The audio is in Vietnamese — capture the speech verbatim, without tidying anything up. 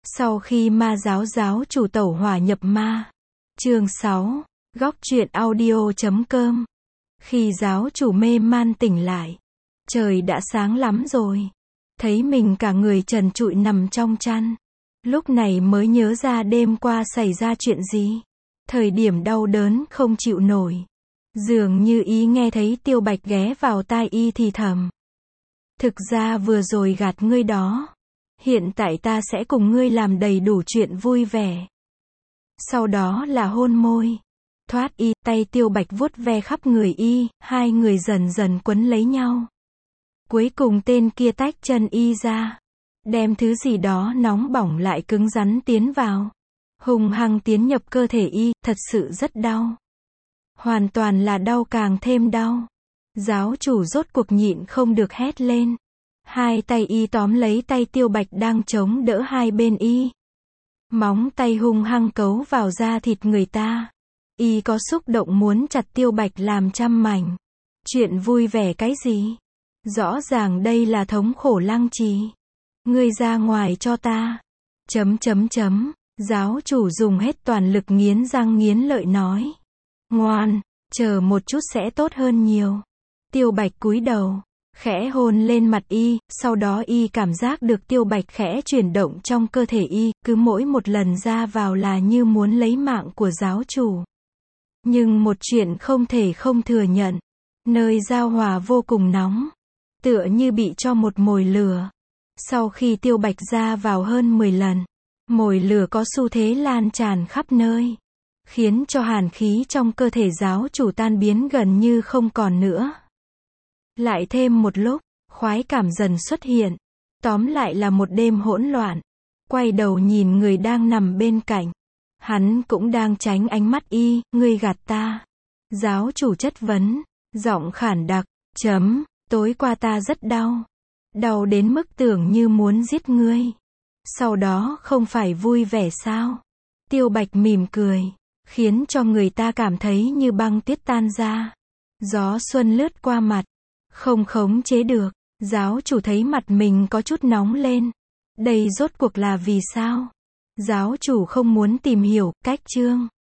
Sau khi ma giáo giáo chủ tẩu hỏa nhập ma. Chương sáu. Góc truyện audio chấm com. Khi giáo chủ mê man tỉnh lại, trời đã sáng lắm rồi. Thấy mình cả người trần trụi nằm trong chăn. Lúc này mới nhớ ra đêm qua xảy ra chuyện gì. Thời điểm đau đớn không chịu nổi. Dường như y nghe thấy Tiêu Bạch ghé vào tai y thì thầm. Thực ra vừa rồi gạt ngươi đó. Hiện tại ta sẽ cùng ngươi làm đầy đủ chuyện vui vẻ. Sau đó là hôn môi. Thoát y, tay Tiêu Bạch vuốt ve khắp người y, hai người dần dần quấn lấy nhau. Cuối cùng tên kia tách chân y ra. Đem thứ gì đó nóng bỏng lại cứng rắn tiến vào. Hùng hăng tiến nhập cơ thể y, thật sự rất đau. Hoàn toàn là đau càng thêm đau. Giáo chủ rốt cuộc nhịn không được hét lên. Hai tay y tóm lấy tay Tiêu Bạch đang chống đỡ hai bên y. Móng tay hung hăng cấu vào da thịt người ta. Y có xúc động muốn chặt Tiêu Bạch làm trăm mảnh. Chuyện vui vẻ cái gì? Rõ ràng đây là thống khổ lăng trì. Ngươi ra ngoài cho ta. Chấm chấm chấm. Giáo chủ dùng hết toàn lực nghiến răng nghiến lợi nói. Ngoan, chờ một chút sẽ tốt hơn nhiều. Tiêu Bạch cúi đầu, khẽ hôn lên mặt y, sau đó y cảm giác được Tiêu Bạch khẽ chuyển động trong cơ thể y, cứ mỗi một lần ra vào là như muốn lấy mạng của giáo chủ. Nhưng một chuyện không thể không thừa nhận, nơi giao hòa vô cùng nóng, tựa như bị cho một mồi lửa. Sau khi Tiêu Bạch ra vào hơn mười lần, mồi lửa có xu thế lan tràn khắp nơi, khiến cho hàn khí trong cơ thể giáo chủ tan biến gần như không còn nữa. Lại thêm một lúc, khoái cảm dần xuất hiện. Tóm lại là một đêm hỗn loạn. Quay đầu nhìn người đang nằm bên cạnh. Hắn cũng đang tránh ánh mắt y, ngươi gạt ta. Giáo chủ chất vấn, giọng khản đặc, chấm, tối qua ta rất đau. Đau đến mức tưởng như muốn giết ngươi. Sau đó không phải vui vẻ sao? Tiêu Bạch mỉm cười, khiến cho người ta cảm thấy như băng tuyết tan ra. Gió xuân lướt qua mặt. Không khống chế được, giáo chủ thấy mặt mình có chút nóng lên. Đây rốt cuộc là vì sao? Giáo chủ không muốn tìm hiểu, cách chương.